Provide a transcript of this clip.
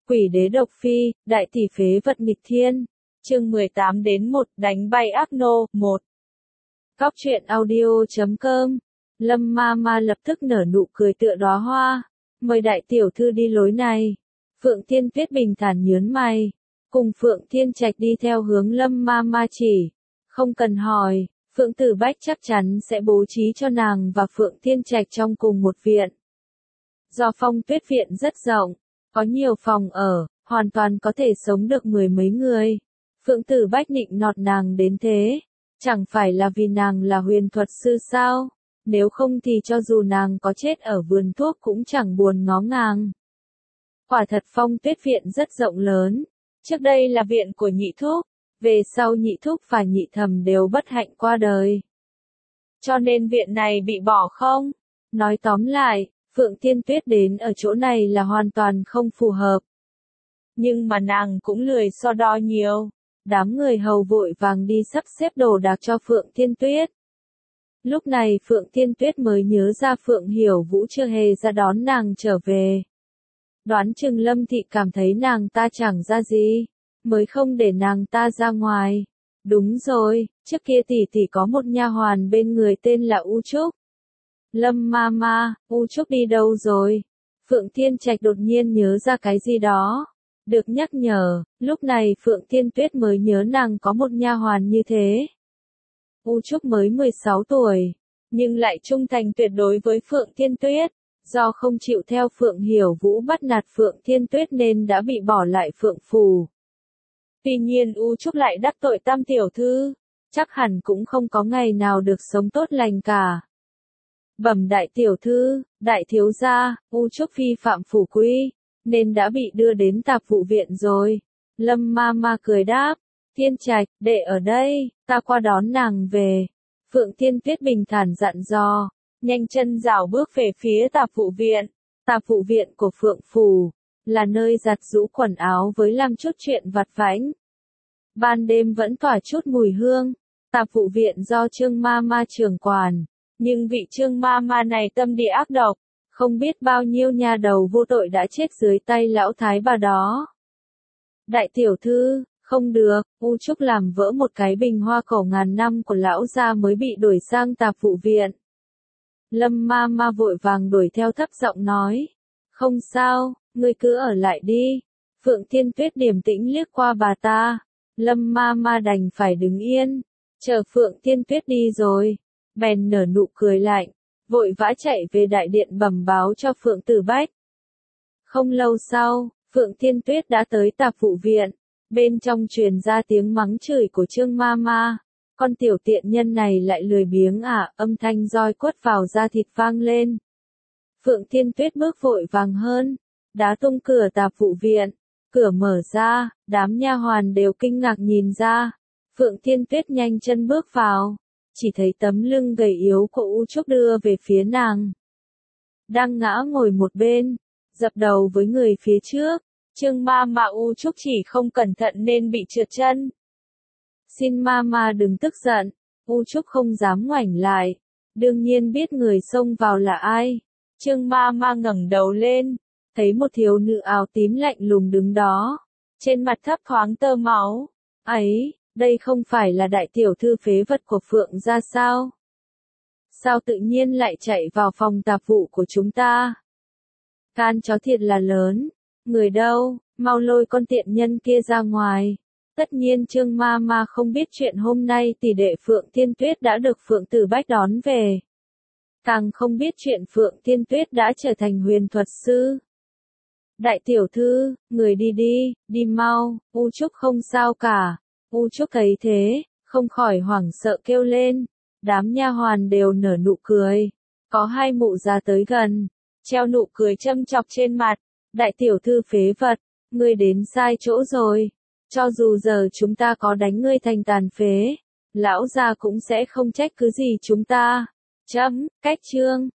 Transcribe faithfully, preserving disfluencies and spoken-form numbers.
Quỷ đế độc phi, đại tỷ phế vật nghịch thiên. Chương mười tám đến một, đánh bay ác nô, một. Cóc truyện audio chấm com. Lâm ma ma lập tức nở nụ cười tựa đóa hoa. Mời đại tiểu thư đi lối này. Phượng Thiên Tuyết bình thản nhớn mày. Cùng Phượng Thiên Trạch đi theo hướng Lâm ma ma chỉ. Không cần hỏi, Phượng Tử Bách chắc chắn sẽ bố trí cho nàng và Phượng Thiên Trạch trong cùng một viện. Do Phong Tuyết viện rất rộng, có nhiều phòng ở, hoàn toàn có thể sống được mười mấy người. Phượng Tử Bách nịnh nọt nàng đến thế, chẳng phải là vì nàng là huyền thuật sư sao? Nếu không thì cho dù nàng có chết ở vườn thuốc cũng chẳng buồn ngó ngàng. Quả thật Phong Tuyết viện rất rộng lớn, trước đây là viện của nhị thúc, về sau nhị thúc và nhị thẩm đều bất hạnh qua đời. Cho nên viện này bị bỏ không? Nói tóm lại, Phượng Thiên Tuyết đến ở chỗ này là hoàn toàn không phù hợp. Nhưng mà nàng cũng lười so đo nhiều. Đám người hầu vội vàng đi sắp xếp đồ đạc cho Phượng Thiên Tuyết. Lúc này Phượng Thiên Tuyết mới nhớ ra Phượng Hiểu Vũ chưa hề ra đón nàng trở về. Đoán chừng Lâm Thị cảm thấy nàng ta chẳng ra gì, mới không để nàng ta ra ngoài. Đúng rồi, trước kia tỷ tỷ có một nha hoàn bên người tên là U Trúc. Lâm ma ma, U Trúc đi đâu rồi? Phượng Thiên Trạch đột nhiên nhớ ra cái gì đó. Được nhắc nhở, lúc này Phượng Thiên Tuyết mới nhớ nàng có một nha hoàn như thế. U Trúc mới mười sáu tuổi, nhưng lại trung thành tuyệt đối với Phượng Thiên Tuyết. Do không chịu theo Phượng Hiểu Vũ bắt nạt Phượng Thiên Tuyết nên đã bị bỏ lại Phượng Phủ. Tuy nhiên U Trúc lại đắc tội Tam tiểu thư, chắc hẳn cũng không có ngày nào được sống tốt lành cả. Bẩm đại tiểu thư, đại thiếu gia, U Trúc vi phạm phủ quy, nên đã bị đưa đến tạp vụ viện rồi. Lâm ma ma cười đáp, Thiên Trạch, đệ ở đây, ta qua đón nàng về. Phượng Thiên Tuyết bình thản dặn dò, nhanh chân rảo bước về phía tạp vụ viện. Tạp vụ viện của Phượng Phủ, là nơi giặt giũ quần áo với làm chút chuyện vặt vãnh. Ban đêm vẫn tỏa chút mùi hương. Tạp vụ viện do Trương ma ma trưởng quản, nhưng vị Trương ma ma này tâm địa ác độc. Không biết bao nhiêu nha đầu vô tội đã chết dưới tay lão thái bà đó. Đại tiểu thư, không được, U Trúc làm vỡ một cái bình hoa cổ ngàn năm của lão gia mới bị đuổi sang tạp vụ viện. Lâm ma ma vội vàng đuổi theo thấp giọng nói. Không sao, ngươi cứ ở lại đi. Phượng Thiên Tuyết điềm tĩnh liếc qua bà ta. Lâm ma ma đành phải đứng yên, chờ Phượng Thiên Tuyết đi rồi. Bèn nở nụ cười lạnh, vội vã chạy về đại điện bẩm báo cho Phượng Tử Bách. Không lâu sau, Phượng Thiên Tuyết đã tới tạp vụ viện, bên trong truyền ra tiếng mắng chửi của Trương ma ma. Con tiểu tiện nhân này lại lười biếng à, âm thanh roi quất vào da thịt vang lên. Phượng Thiên Tuyết bước vội vàng hơn, đá tung cửa tạp vụ viện, cửa mở ra, đám nha hoàn đều kinh ngạc nhìn ra. Phượng Thiên Tuyết nhanh chân bước vào. Chỉ thấy tấm lưng gầy yếu của U Trúc đưa về phía nàng. Đang ngã ngồi một bên, dập đầu với người phía trước. Trương ma ma U Trúc chỉ không cẩn thận nên bị trượt chân. Xin ma ma đừng tức giận, U Trúc không dám ngoảnh lại. Đương nhiên biết người xông vào là ai. Trương ma ma ngẩng đầu lên, thấy một thiếu nữ áo tím lạnh lùng đứng đó. Trên mặt thấp thoáng tơ máu. Ấy! Đây không phải là đại tiểu thư phế vật của Phượng gia sao? Sao tự nhiên lại chạy vào phòng tạp vụ của chúng ta? Can chó thiệt là lớn. Người đâu, mau lôi con tiện nhân kia ra ngoài. Tất nhiên Trương ma ma không biết chuyện hôm nay tỷ đệ Phượng Thiên Tuyết đã được Phượng Tử Bách đón về. Càng không biết chuyện Phượng Thiên Tuyết đã trở thành huyền thuật sư. Đại tiểu thư, người đi đi, đi mau, U Trúc không sao cả. U Trúc thấy thế, không khỏi hoảng sợ kêu lên. Đám nha hoàn đều nở nụ cười. Có hai mụ già tới gần, treo nụ cười châm chọc trên mặt. Đại tiểu thư phế vật, ngươi đến sai chỗ rồi. Cho dù giờ chúng ta có đánh ngươi thành tàn phế, lão gia cũng sẽ không trách cứ gì chúng ta. Chấm, cách chương.